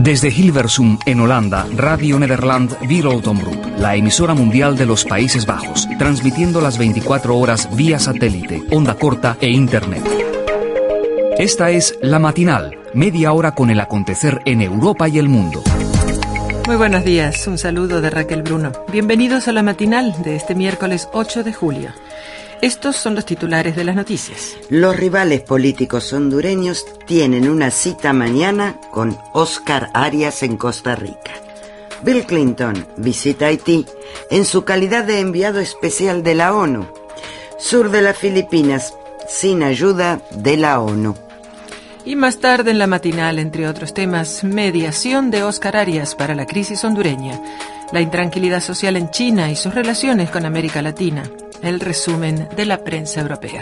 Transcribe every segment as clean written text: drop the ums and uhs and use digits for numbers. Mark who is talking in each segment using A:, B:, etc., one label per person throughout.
A: Desde Hilversum, en Holanda, Radio Nederland Wereldtomroep, la emisora mundial de los Países Bajos, transmitiendo las 24 horas vía satélite, onda corta e internet. Esta es La Matinal, media hora con el acontecer en Europa y el mundo.
B: Muy buenos días, un saludo de Raquel Bruno. Bienvenidos a La Matinal de este miércoles 8 de julio. Estos son los titulares de las noticias.
C: Los rivales políticos hondureños tienen una cita mañana con Oscar Arias en Costa Rica. Bill Clinton visita Haití en su calidad de enviado especial de la ONU. Sur de las Filipinas, sin ayuda de la ONU.
B: Y más tarde en La Matinal, entre otros temas, mediación de Oscar Arias para la crisis hondureña, la intranquilidad social en China y sus relaciones con América Latina, el resumen de la prensa europea.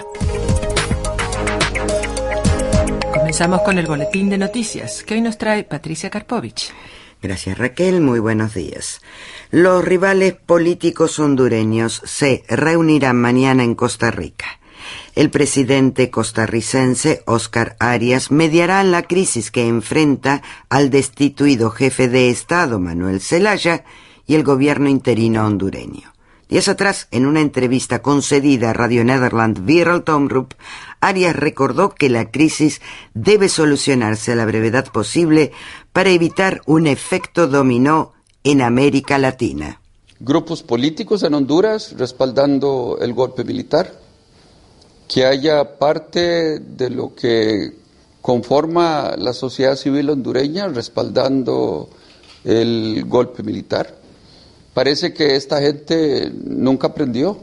B: Comenzamos con el boletín de noticias que hoy nos trae Patricia Karpovich.
C: Gracias, Raquel. Muy buenos días. Los rivales políticos hondureños se reunirán mañana en Costa Rica. El presidente costarricense Oscar Arias mediará en la crisis que enfrenta al destituido jefe de Estado Manuel Zelaya y el gobierno interino hondureño. Días atrás, en una entrevista concedida a Radio Nederland Wereldtomroep, Arias recordó que la crisis debe solucionarse a la brevedad posible para evitar un efecto dominó en América Latina.
D: Grupos políticos en Honduras respaldando el golpe militar, que haya parte de lo que conforma la sociedad civil hondureña respaldando el golpe militar. Parece que esta gente nunca aprendió.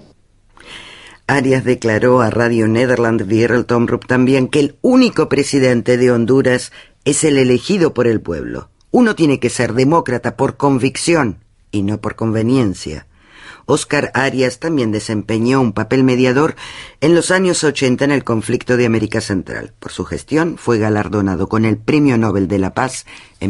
C: Arias declaró a Radio Nederland Wereldtomroep también que el único presidente de Honduras es el elegido por el pueblo. Uno tiene que ser demócrata por convicción y no por conveniencia. Oscar Arias también desempeñó un papel mediador en los años 80 en el conflicto de América Central. Por su gestión fue galardonado con el Premio Nobel de la Paz en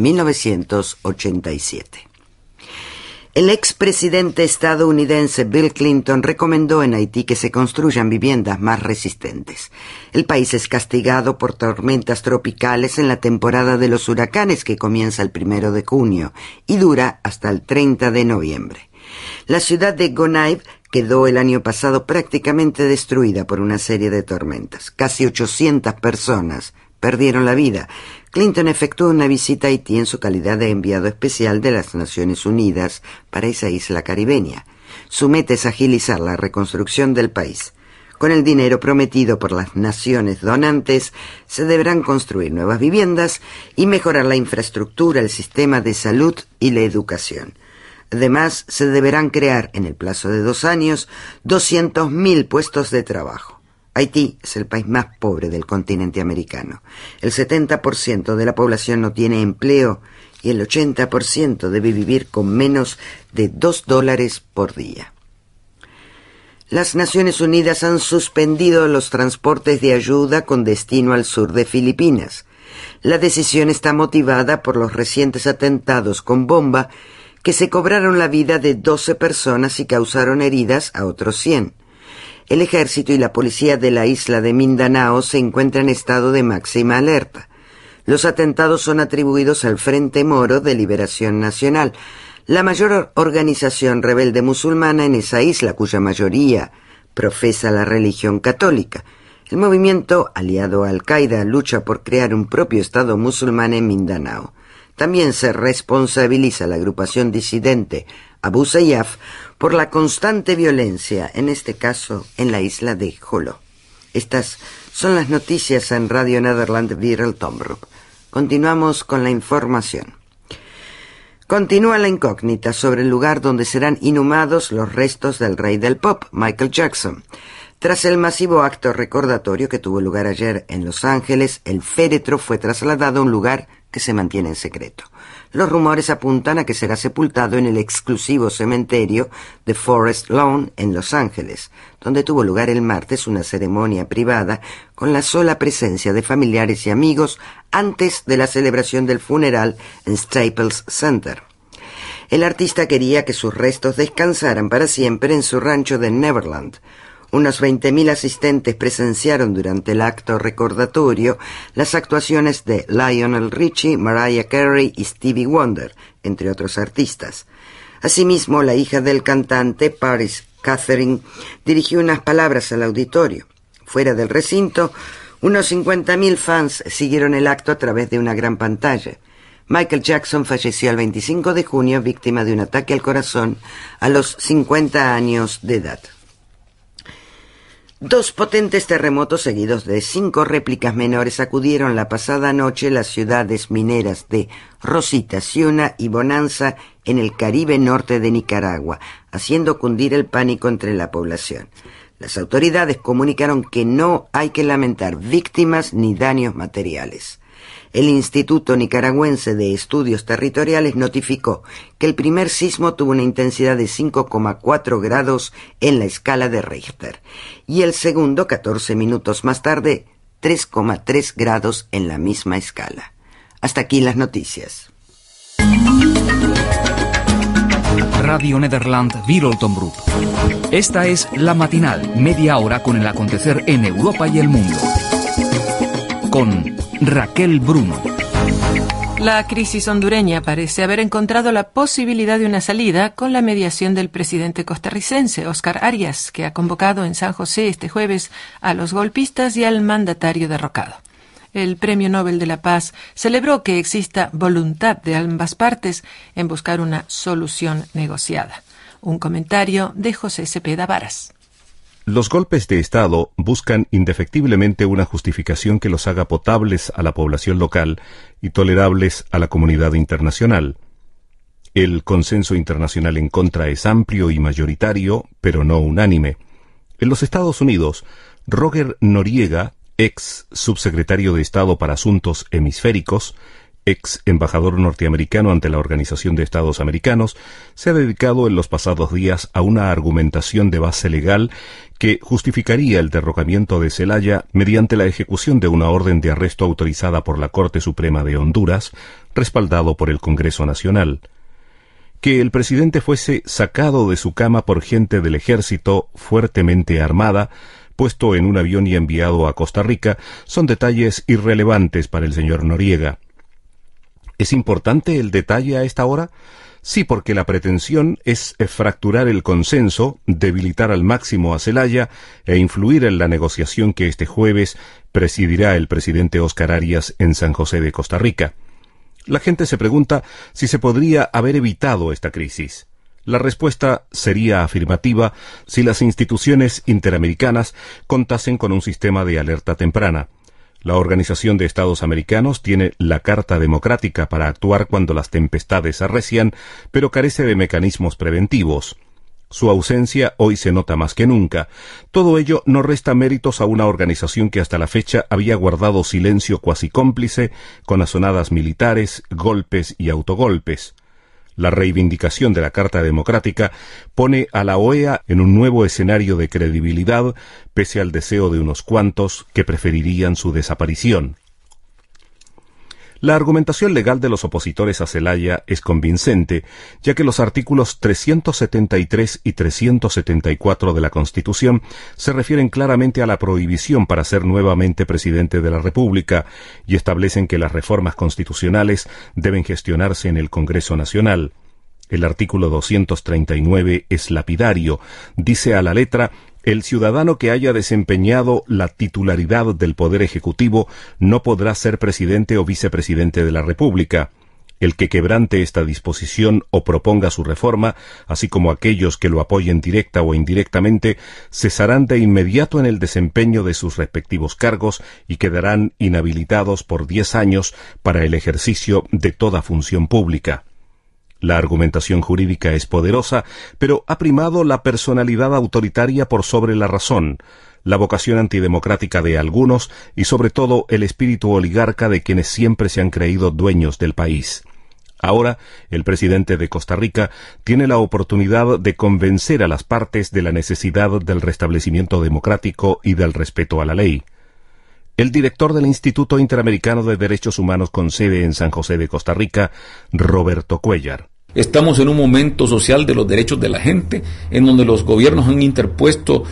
C: 1987. El expresidente estadounidense Bill Clinton recomendó en Haití que se construyan viviendas más resistentes. El país es castigado por tormentas tropicales en la temporada de los huracanes que comienza el 1 de junio y dura hasta el 30 de noviembre. La ciudad de Gonaive quedó el año pasado prácticamente destruida por una serie de tormentas. Casi 800 personas perdieron la vida. Clinton efectuó una visita a Haití en su calidad de enviado especial de las Naciones Unidas para esa isla caribeña. Su meta es agilizar la reconstrucción del país. Con el dinero prometido por las naciones donantes, se deberán construir nuevas viviendas y mejorar la infraestructura, el sistema de salud y la educación. Además, se deberán crear, en el plazo de 2 años, 200.000 puestos de trabajo. Haití es el país más pobre del continente americano. El 70% de la población no tiene empleo y el 80% debe vivir con menos de $2 por día. Las Naciones Unidas han suspendido los transportes de ayuda con destino al sur de Filipinas. La decisión está motivada por los recientes atentados con bomba que se cobraron la vida de 12 personas y causaron heridas a otros 100. El ejército y la policía de la isla de Mindanao se encuentran en estado de máxima alerta. Los atentados son atribuidos al Frente Moro de Liberación Nacional, la mayor organización rebelde musulmana en esa isla, cuya mayoría profesa la religión católica. El movimiento, aliado a Al-Qaeda, lucha por crear un propio estado musulmán en Mindanao. También se responsabiliza la agrupación disidente Abu Sayyaf por la constante violencia, en este caso en la isla de Jolo. Estas son las noticias en Radio Nederland Wereldtomroep. Continuamos con la información. Continúa la incógnita sobre el lugar donde serán inhumados los restos del rey del pop, Michael Jackson. Tras el masivo acto recordatorio que tuvo lugar ayer en Los Ángeles, el féretro fue trasladado a un lugar que se mantiene en secreto. Los rumores apuntan a que será sepultado en el exclusivo cementerio de Forest Lawn en Los Ángeles, donde tuvo lugar el martes una ceremonia privada con la sola presencia de familiares y amigos antes de la celebración del funeral en Staples Center. El artista quería que sus restos descansaran para siempre en su rancho de Neverland, Unos 20.000 asistentes presenciaron durante el acto recordatorio las actuaciones de Lionel Richie, Mariah Carey y Stevie Wonder, entre otros artistas. Asimismo, la hija del cantante, Paris Catherine, dirigió unas palabras al auditorio. Fuera del recinto, unos 50.000 fans siguieron el acto a través de una gran pantalla. Michael Jackson falleció el 25 de junio víctima de un ataque al corazón a los 50 años de edad. 2 potentes terremotos seguidos de 5 réplicas menores sacudieron la pasada noche las ciudades mineras de Rosita, Ciuna y Bonanza en el Caribe norte de Nicaragua, haciendo cundir el pánico entre la población. Las autoridades comunicaron que no hay que lamentar víctimas ni daños materiales. El Instituto Nicaragüense de Estudios Territoriales notificó que el primer sismo tuvo una intensidad de 5,4 grados en la escala de Richter y el segundo, 14 minutos más tarde, 3,3 grados en la misma escala. Hasta aquí las noticias.
A: Radio Nederland Wereldomroep. Esta es La Matinal, media hora con el acontecer en Europa y el mundo. Con Raquel Bruno.
B: La crisis hondureña parece haber encontrado la posibilidad de una salida con la mediación del presidente costarricense, Óscar Arias, que ha convocado en San José este jueves a los golpistas y al mandatario derrocado. El Premio Nobel de la Paz celebró que exista voluntad de ambas partes en buscar una solución negociada. Un comentario de José Cepeda Varas.
E: Los golpes de Estado buscan indefectiblemente una justificación que los haga potables a la población local y tolerables a la comunidad internacional. El consenso internacional en contra es amplio y mayoritario, pero no unánime. En los Estados Unidos, Roger Noriega, ex subsecretario de Estado para Asuntos Hemisféricos, ex embajador norteamericano ante la Organización de Estados Americanos, se ha dedicado en los pasados días a una argumentación de base legal que justificaría el derrocamiento de Zelaya mediante la ejecución de una orden de arresto autorizada por la Corte Suprema de Honduras, respaldado por el Congreso Nacional. Que el presidente fuese sacado de su cama por gente del ejército fuertemente armada, puesto en un avión y enviado a Costa Rica, son detalles irrelevantes para el señor Noriega. ¿Es importante el detalle a esta hora? Sí, porque la pretensión es fracturar el consenso, debilitar al máximo a Zelaya e influir en la negociación que este jueves presidirá el presidente Óscar Arias en San José de Costa Rica. La gente se pregunta si se podría haber evitado esta crisis. La respuesta sería afirmativa si las instituciones interamericanas contasen con un sistema de alerta temprana. La Organización de Estados Americanos tiene la Carta Democrática para actuar cuando las tempestades arrecian, pero carece de mecanismos preventivos. Su ausencia hoy se nota más que nunca. Todo ello no resta méritos a una organización que hasta la fecha había guardado silencio cuasi cómplice con azonadas militares, golpes y autogolpes. La reivindicación de la Carta Democrática pone a la OEA en un nuevo escenario de credibilidad, pese al deseo de unos cuantos que preferirían su desaparición. La argumentación legal de los opositores a Zelaya es convincente, ya que los artículos 373 y 374 de la Constitución se refieren claramente a la prohibición para ser nuevamente presidente de la República y establecen que las reformas constitucionales deben gestionarse en el Congreso Nacional. El artículo 239 es lapidario, dice a la letra: el ciudadano que haya desempeñado la titularidad del Poder Ejecutivo no podrá ser presidente o vicepresidente de la República. El que quebrante esta disposición o proponga su reforma, así como aquellos que lo apoyen directa o indirectamente, cesarán de inmediato en el desempeño de sus respectivos cargos y quedarán inhabilitados por 10 años para el ejercicio de toda función pública. La argumentación jurídica es poderosa, pero ha primado la personalidad autoritaria por sobre la razón, la vocación antidemocrática de algunos y sobre todo el espíritu oligarca de quienes siempre se han creído dueños del país. Ahora, el presidente de Costa Rica tiene la oportunidad de convencer a las partes de la necesidad del restablecimiento democrático y del respeto a la ley. El director del Instituto Interamericano de Derechos Humanos con sede en San José de Costa Rica, Roberto Cuellar.
F: Estamos en un momento social de los derechos de la gente, en donde los gobiernos han interpuesto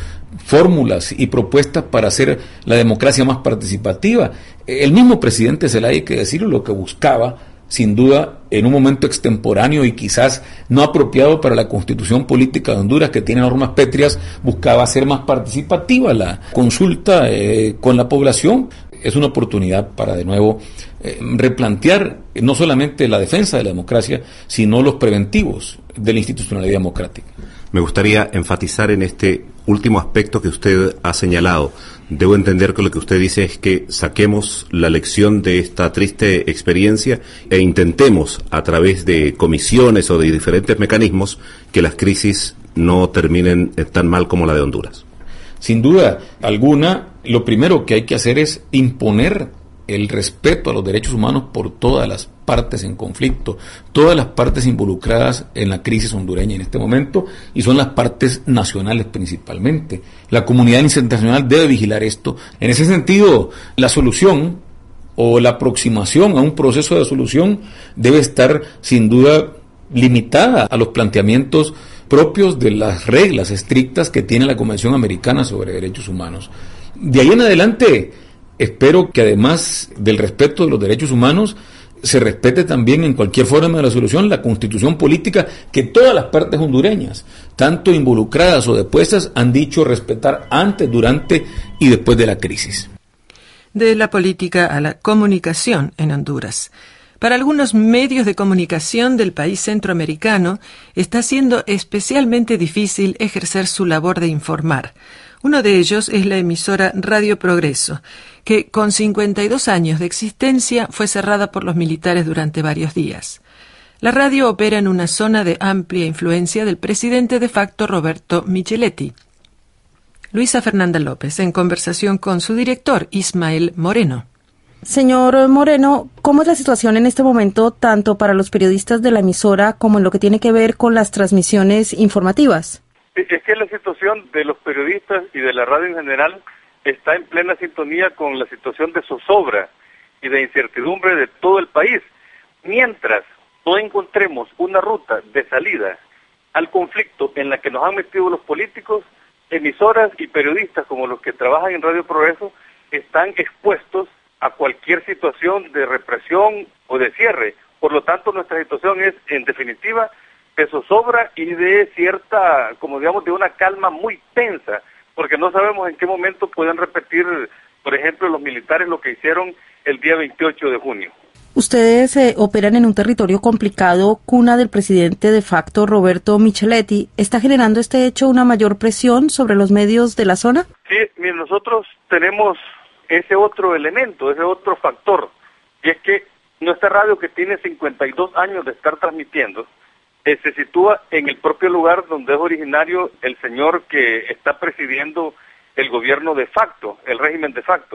F: fórmulas y propuestas para hacer la democracia más participativa. El mismo presidente Zelaya, hay que decirlo, lo que buscaba, sin duda, en un momento extemporáneo y quizás no apropiado para la constitución política de Honduras, que tiene normas pétreas, buscaba hacer más participativa la consulta con la población. Es una oportunidad para, de nuevo, replantear no solamente la defensa de la democracia, sino los preventivos de la institucionalidad democrática.
E: Me gustaría enfatizar en este último aspecto que usted ha señalado. Debo entender que lo que usted dice es que saquemos la lección de esta triste experiencia e intentemos, a través de comisiones o de diferentes mecanismos, que las crisis no terminen tan mal como la de Honduras.
F: Sin duda alguna, lo primero que hay que hacer es imponer el respeto a los derechos humanos por todas las partes en conflicto, todas las partes involucradas en la crisis hondureña en este momento, y son las partes nacionales principalmente. La comunidad internacional debe vigilar esto. En ese sentido, la solución o la aproximación a un proceso de solución debe estar sin duda limitada a los planteamientos propios de las reglas estrictas que tiene la Convención Americana sobre Derechos Humanos. De ahí en adelante, espero que además del respeto de los derechos humanos, se respete también en cualquier forma de la solución la constitución política que todas las partes hondureñas, tanto involucradas o depuestas, han dicho respetar antes, durante y después de la crisis.
B: De la política a la comunicación en Honduras. Para algunos medios de comunicación del país centroamericano, está siendo especialmente difícil ejercer su labor de informar. Uno de ellos es la emisora Radio Progreso, que con 52 años de existencia fue cerrada por los militares durante varios días. La radio opera en una zona de amplia influencia del presidente de facto Roberto Micheletti. Luisa Fernanda López, en conversación con su director, Ismael Moreno.
G: Señor Moreno, ¿cómo es la situación en este momento tanto para los periodistas de la emisora como en lo que tiene que ver con las transmisiones informativas?
H: Es que la situación de los periodistas y de la radio en general está en plena sintonía con la situación de zozobra y de incertidumbre de todo el país. Mientras no encontremos una ruta de salida al conflicto en la que nos han metido los políticos, emisoras y periodistas como los que trabajan en Radio Progreso están expuestos a cualquier situación de represión o de cierre. Por lo tanto, nuestra situación es, en definitiva, de zozobra y de cierta, como digamos, de una calma muy tensa, porque no sabemos en qué momento pueden repetir, por ejemplo, los militares lo que hicieron el día 28 de junio.
G: Ustedes operan en un territorio complicado, cuna del presidente de facto Roberto Micheletti. ¿Está generando este hecho una mayor presión sobre los medios de la zona?
H: Sí, mira, nosotros tenemos ese otro elemento, ese otro factor, y es que nuestra radio, que tiene 52 años de estar transmitiendo, se sitúa en el propio lugar donde es originario el señor que está presidiendo el gobierno de facto, el régimen de facto.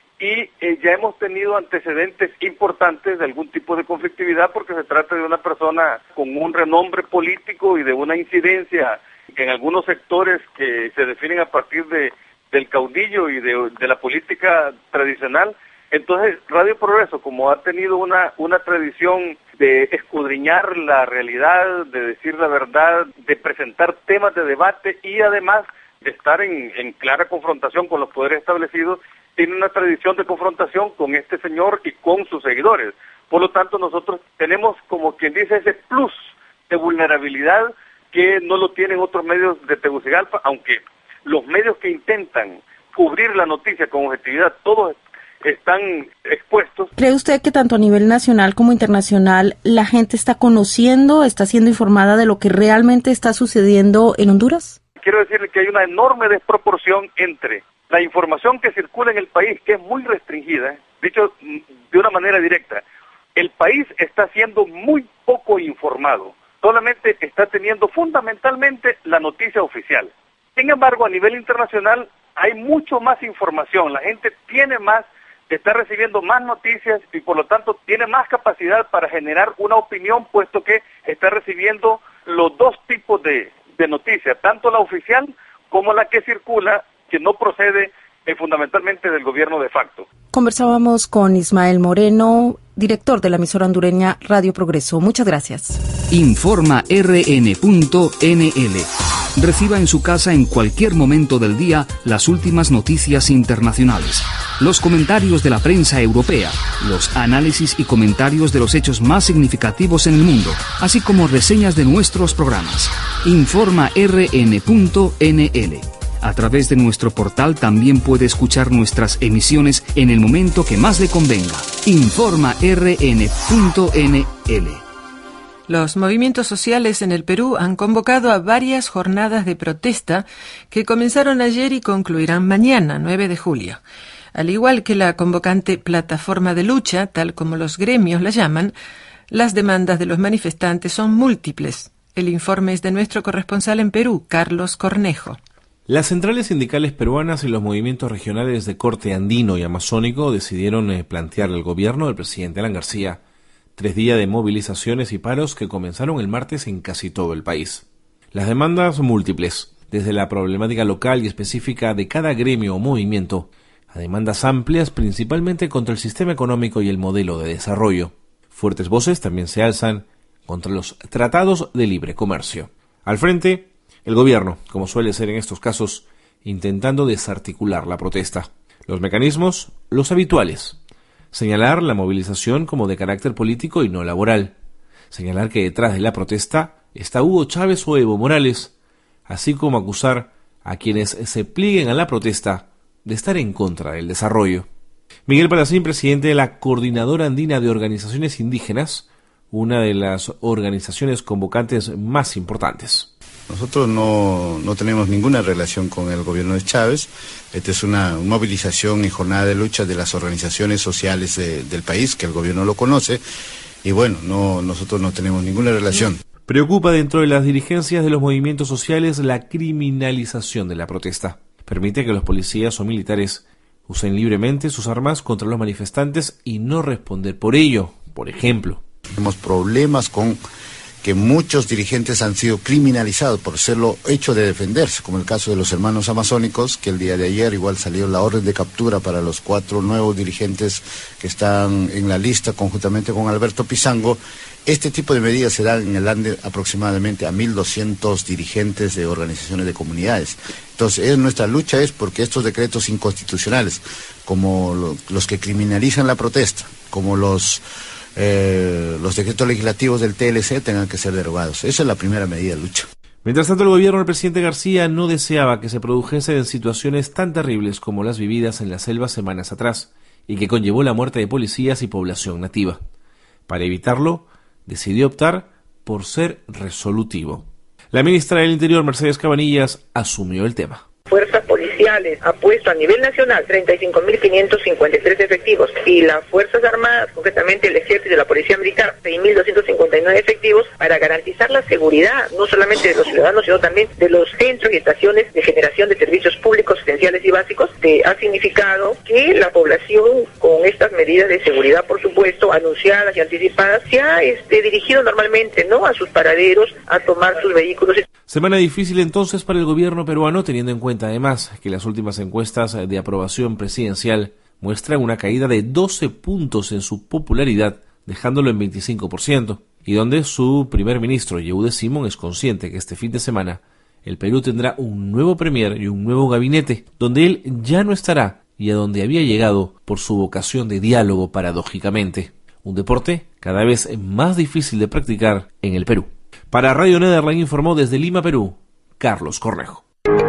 H: Y ya hemos tenido antecedentes importantes de algún tipo de conflictividad porque se trata de una persona con un renombre político y de una incidencia en algunos sectores que se definen a partir del caudillo y de la política tradicional. Entonces, Radio Progreso, como ha tenido una tradición de escudriñar la realidad, de decir la verdad, de presentar temas de debate y además de estar en clara confrontación con los poderes establecidos, tiene una tradición de confrontación con este señor y con sus seguidores. Por lo tanto, nosotros tenemos, como quien dice, ese plus de vulnerabilidad que no lo tienen otros medios de Tegucigalpa, aunque los medios que intentan cubrir la noticia con objetividad, todos están expuestos.
G: ¿Cree usted que tanto a nivel nacional como internacional la gente está conociendo, está siendo informada de lo que realmente está sucediendo en Honduras?
H: Quiero decirle que hay una enorme desproporción entre la información que circula en el país, que es muy restringida, dicho de una manera directa. El país está siendo muy poco informado, solamente está teniendo fundamentalmente la noticia oficial. Sin embargo, a nivel internacional hay mucho más información, la gente tiene más, está recibiendo más noticias y por lo tanto tiene más capacidad para generar una opinión, puesto que está recibiendo los dos tipos de noticias, tanto la oficial como la que circula, que no procede fundamentalmente del gobierno de facto.
G: Conversábamos con Ismael Moreno, director de la emisora hondureña Radio Progreso. Muchas gracias.
A: Informa RN.nl Reciba en su casa en cualquier momento del día las últimas noticias internacionales, los comentarios de la prensa europea, los análisis y comentarios de los hechos más significativos en el mundo, así como reseñas de nuestros programas. InformaRN.nl. A través de nuestro portal también puede escuchar nuestras emisiones en el momento que más le convenga. InformaRN.nl.
B: Los movimientos sociales en el Perú han convocado a varias jornadas de protesta que comenzaron ayer y concluirán mañana, 9 de julio. Al igual que la convocante Plataforma de Lucha, tal como los gremios la llaman, las demandas de los manifestantes son múltiples. El informe es de nuestro corresponsal en Perú, Carlos Cornejo.
I: Las centrales sindicales peruanas y los movimientos regionales de corte andino y amazónico decidieron plantear al gobierno del presidente Alan García 3 días de movilizaciones y paros que comenzaron el martes en casi todo el país. Las demandas múltiples, desde la problemática local y específica de cada gremio o movimiento, a demandas amplias principalmente contra el sistema económico y el modelo de desarrollo. Fuertes voces también se alzan contra los tratados de libre comercio. Al frente, el gobierno, como suele ser en estos casos, intentando desarticular la protesta. Los mecanismos, los habituales. Señalar la movilización como de carácter político y no laboral. Señalar que detrás de la protesta está Hugo Chávez o Evo Morales, así como acusar a quienes se plieguen a la protesta de estar en contra del desarrollo. Miguel Palacín, presidente de la Coordinadora Andina de Organizaciones Indígenas, una de las organizaciones convocantes más importantes.
J: Nosotros no tenemos ninguna relación con el gobierno de Chávez. Esta es una movilización y jornada de lucha de las organizaciones sociales del país, que el gobierno lo conoce, y bueno, nosotros no tenemos ninguna relación.
I: Preocupa dentro de las dirigencias de los movimientos sociales la criminalización de la protesta. Permite que los policías o militares usen libremente sus armas contra los manifestantes y no responder por ello, por ejemplo.
J: Tenemos problemas con que muchos dirigentes han sido criminalizados por serlo hecho de defenderse, como el caso de los hermanos amazónicos, que el día de ayer igual salió la orden de captura para los 4 nuevos dirigentes que están en la lista conjuntamente con Alberto Pizango. Este tipo de medidas se dan en el ANDE aproximadamente a 1.200 dirigentes de organizaciones de comunidades. Entonces, nuestra lucha es porque estos decretos inconstitucionales, como los que criminalizan la protesta, como los decretos legislativos del TLC tengan que ser derogados. Esa es la primera medida de lucha.
I: Mientras tanto, el gobierno del presidente García no deseaba que se produjesen situaciones tan terribles como las vividas en la selva semanas atrás y que conllevó la muerte de policías y población nativa. Para evitarlo, decidió optar por ser resolutivo. La ministra del Interior, Mercedes Cabanillas, asumió el tema.
K: Fuerzas policiales ha puesto a nivel nacional 35.553 efectivos y las Fuerzas Armadas, concretamente el Ejército y la Policía Militar, 6.259 efectivos para garantizar la seguridad no solamente de los ciudadanos, sino también de los centros y estaciones de generación de servicios públicos esenciales y básicos, que ha significado que la población, con estas medidas de seguridad, por supuesto, anunciadas y anticipadas, se ha dirigido normalmente, ¿no?, a sus paraderos, a tomar sus vehículos.
I: Semana difícil entonces para el gobierno peruano, teniendo en cuenta además que las últimas encuestas de aprobación presidencial muestran una caída de 12 puntos en su popularidad, dejándolo en 25%, y donde su primer ministro, Yehude Simón, es consciente que este fin de semana el Perú tendrá un nuevo premier y un nuevo gabinete, donde él ya no estará y a donde había llegado por su vocación de diálogo paradójicamente. Un deporte cada vez más difícil de practicar en el Perú. Para Radio Nederland informó desde Lima, Perú, Carlos Cornejo.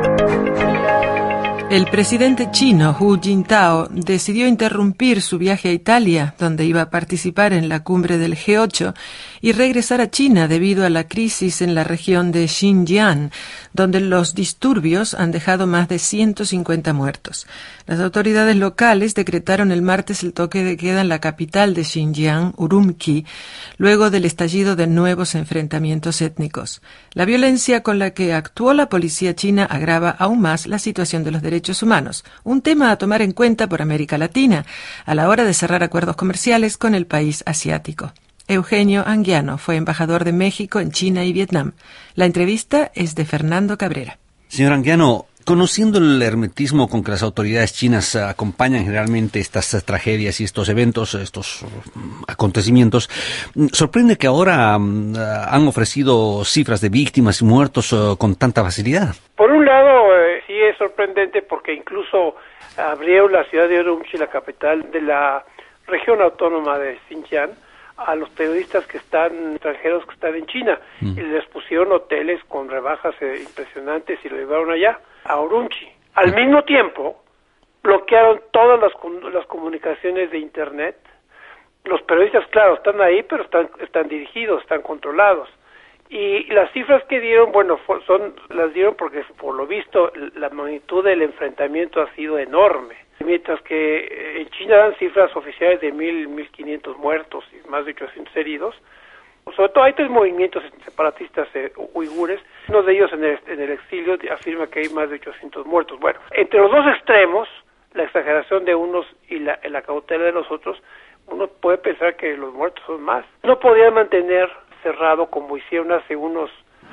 B: El presidente chino Hu Jintao decidió interrumpir su viaje a Italia, donde iba a participar en la cumbre del G8, y regresar a China debido a la crisis en la región de Xinjiang, donde los disturbios han dejado más de 150 muertos. Las autoridades locales decretaron el martes el toque de queda en la capital de Xinjiang, Urumqi, luego del estallido de nuevos enfrentamientos étnicos. La violencia con la que actuó la policía china agrava aún más la situación de los derechos humanos, un tema a tomar en cuenta por América Latina a la hora de cerrar acuerdos comerciales con el país asiático. Eugenio Anguiano fue embajador de México en China y Vietnam. La entrevista es de Fernando Cabrera.
L: Señor Anguiano, Conociendo el hermetismo con que las autoridades chinas acompañan generalmente estas tragedias y estos eventos, estos acontecimientos, sorprende que ahora han ofrecido cifras de víctimas y muertos con tanta facilidad.
M: Por un lado, sí es sorprendente porque incluso abrieron la ciudad de Urumqi, la capital de la región autónoma de Xinjiang, a los periodistas extranjeros que están en China, y les pusieron hoteles con rebajas impresionantes y lo llevaron allá, a Urumqi. Al mismo tiempo, bloquearon todas las comunicaciones de Internet. Los periodistas, claro, están ahí, pero están dirigidos, están controlados. Y las cifras que dieron, bueno, las dieron porque, por lo visto, la magnitud del enfrentamiento ha sido enorme. Mientras que en China dan cifras oficiales de 1.500 muertos y más de 800 heridos. Sobre todo hay 3 movimientos separatistas uigures. Uno de ellos en el exilio afirma que hay más de 800 muertos. Bueno, entre los dos extremos, la exageración de unos y la cautela de los otros, uno puede pensar que los muertos son más. No podían mantener cerrado como hicieron hace unos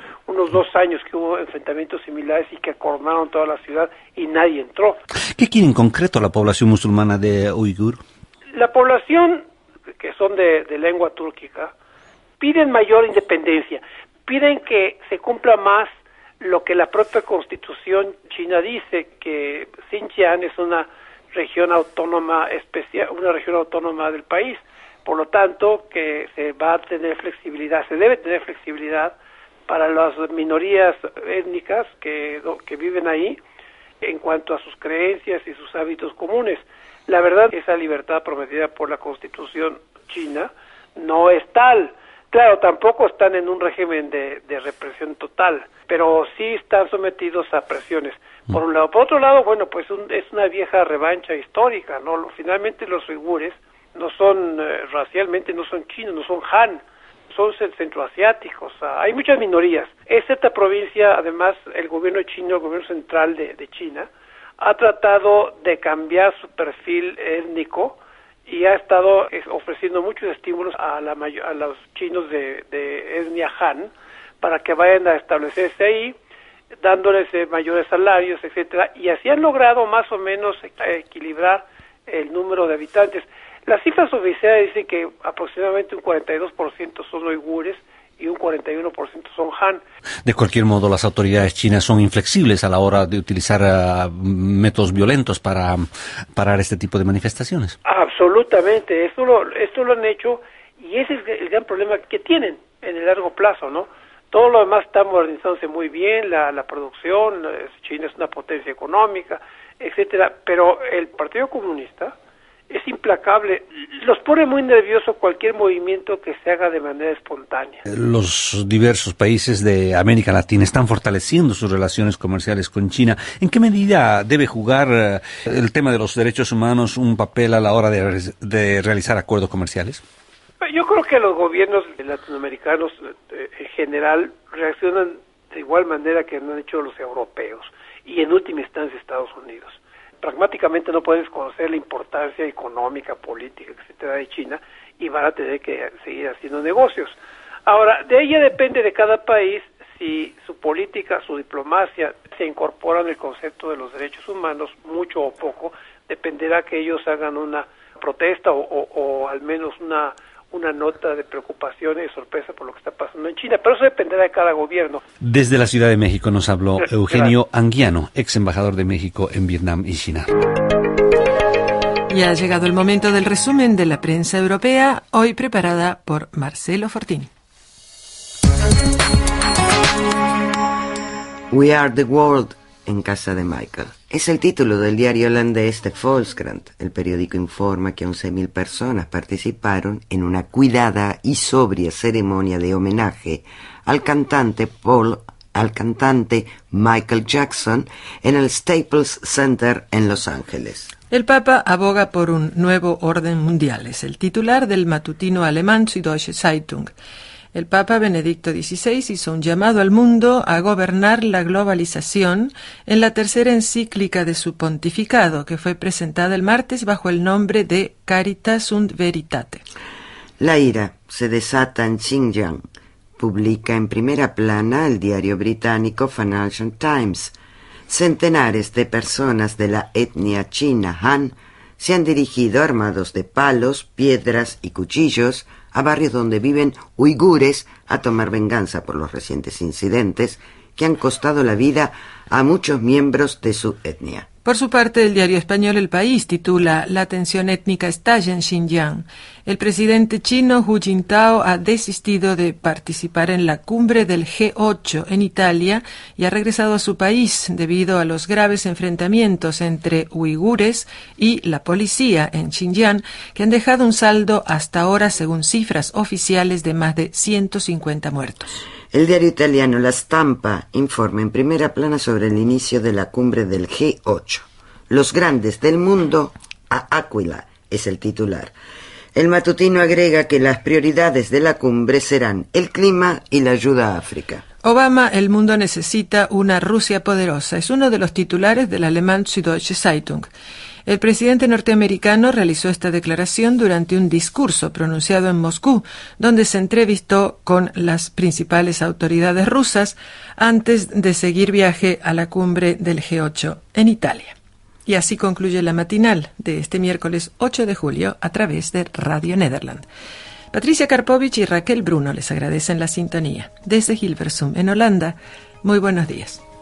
M: 2 años que hubo enfrentamientos similares y que acordonaron toda la ciudad y nadie entró.
L: ¿Qué quiere en concreto la población musulmana de Uigur?
M: La población, que son de lengua túrquica, piden mayor independencia, piden que se cumpla más lo que la propia constitución china dice, que Xinjiang es una región autónoma especial, una región autónoma del país. Por lo tanto, que se va a tener flexibilidad, se debe tener flexibilidad para las minorías étnicas que viven ahí en cuanto a sus creencias y sus hábitos comunes. La verdad, esa libertad prometida por la Constitución china no es tal. Claro, tampoco están en un régimen de represión total, pero sí están sometidos a presiones. Por un lado. Por otro lado, bueno, pues es una vieja revancha histórica, ¿no? Finalmente los uigures no son racialmente, no son chinos, no son Han, son centroasiáticos. Hay muchas minorías. Esta provincia, además, el gobierno chino, el gobierno central de China, ha tratado de cambiar su perfil étnico y ha estado ofreciendo muchos estímulos a los chinos de etnia Han para que vayan a establecerse ahí, dándoles mayores salarios, etcétera, y así han logrado más o menos equilibrar el número de habitantes. Las cifras oficiales dicen que aproximadamente un 42% son uigures y un 41% son Han.
L: De cualquier modo, las autoridades chinas son inflexibles a la hora de utilizar métodos violentos para parar este tipo de manifestaciones.
M: Absolutamente, esto lo han hecho y ese es el gran problema que tienen en el largo plazo, ¿no? Todo lo demás está modernizándose muy bien, la producción, China es una potencia económica, etcétera, pero el Partido Comunista es implacable, los pone muy nervioso cualquier movimiento que se haga de manera espontánea.
L: Los diversos países de América Latina están fortaleciendo sus relaciones comerciales con China. ¿En qué medida debe jugar el tema de los derechos humanos un papel a la hora de realizar acuerdos comerciales?
M: Yo creo que los gobiernos latinoamericanos en general reaccionan de igual manera que han hecho los europeos y en última instancia Estados Unidos. Pragmáticamente no puedes conocer la importancia económica, política, etcétera de China y van a tener que seguir haciendo negocios. Ahora, de ella depende de cada país si su política, su diplomacia se incorpora en el concepto de los derechos humanos, mucho o poco, dependerá que ellos hagan una protesta o al menos una nota de preocupación y sorpresa por lo que está pasando en China, pero eso dependerá de cada gobierno.
L: Desde la Ciudad de México nos habló Eugenio Anguiano, ex embajador de México en Vietnam y China.
B: Ya ha llegado el momento del resumen de la prensa europea, hoy preparada por Marcelo Fortini.
C: We are the world en casa de Michael. Es el título del diario holandés de Volkskrant. El periódico informa que 11.000 personas participaron en una cuidada y sobria ceremonia de homenaje al cantante Michael Jackson en el Staples Center en Los Ángeles.
B: El Papa aboga por un nuevo orden mundial. Es el titular del matutino alemán Süddeutsche Zeitung. El Papa Benedicto XVI hizo un llamado al mundo a gobernar la globalización en la tercera encíclica de su pontificado, que fue presentada el martes bajo el nombre de Caritas und Veritate.
C: La ira se desata en Xinjiang. Publica en primera plana el diario británico Financial Times. centenares de personas de la etnia china Han se han dirigido armados de palos, piedras y cuchillos a barrios donde viven uigures a tomar venganza por los recientes incidentes que han costado la vida a muchos miembros de su etnia.
B: Por su parte, el diario español El País titula «La tensión étnica estalla en Xinjiang». El presidente chino Hu Jintao ha desistido de participar en la cumbre del G8 en Italia y ha regresado a su país debido a los graves enfrentamientos entre uigures y la policía en Xinjiang, que han dejado un saldo hasta ahora, según cifras oficiales, de más de 150 muertos.
C: El diario italiano La Stampa informa en primera plana sobre el inicio de la cumbre del G8. Los grandes del mundo a Aquila es el titular. El matutino agrega que las prioridades de la cumbre serán el clima y la ayuda a África.
B: Obama, el mundo necesita una Rusia poderosa. Es uno de los titulares del alemán Süddeutsche Zeitung. El presidente norteamericano realizó esta declaración durante un discurso pronunciado en Moscú, donde se entrevistó con las principales autoridades rusas antes de seguir viaje a la cumbre del G8 en Italia. Y así concluye la matinal de este miércoles 8 de julio a través de Radio Nederland. Patricia Karpovich y Raquel Bruno les agradecen la sintonía. Desde Hilversum, en Holanda, muy buenos días.